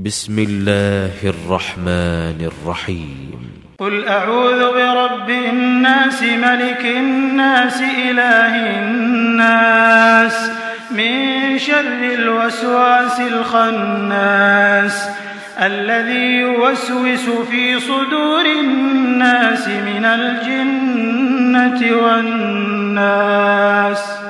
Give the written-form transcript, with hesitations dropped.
بسم الله الرحمن الرحيم قل أعوذ برب الناس ملك الناس إله الناس من شر الوسواس الخناس الذي يوسوس في صدور الناس من الجنة والناس.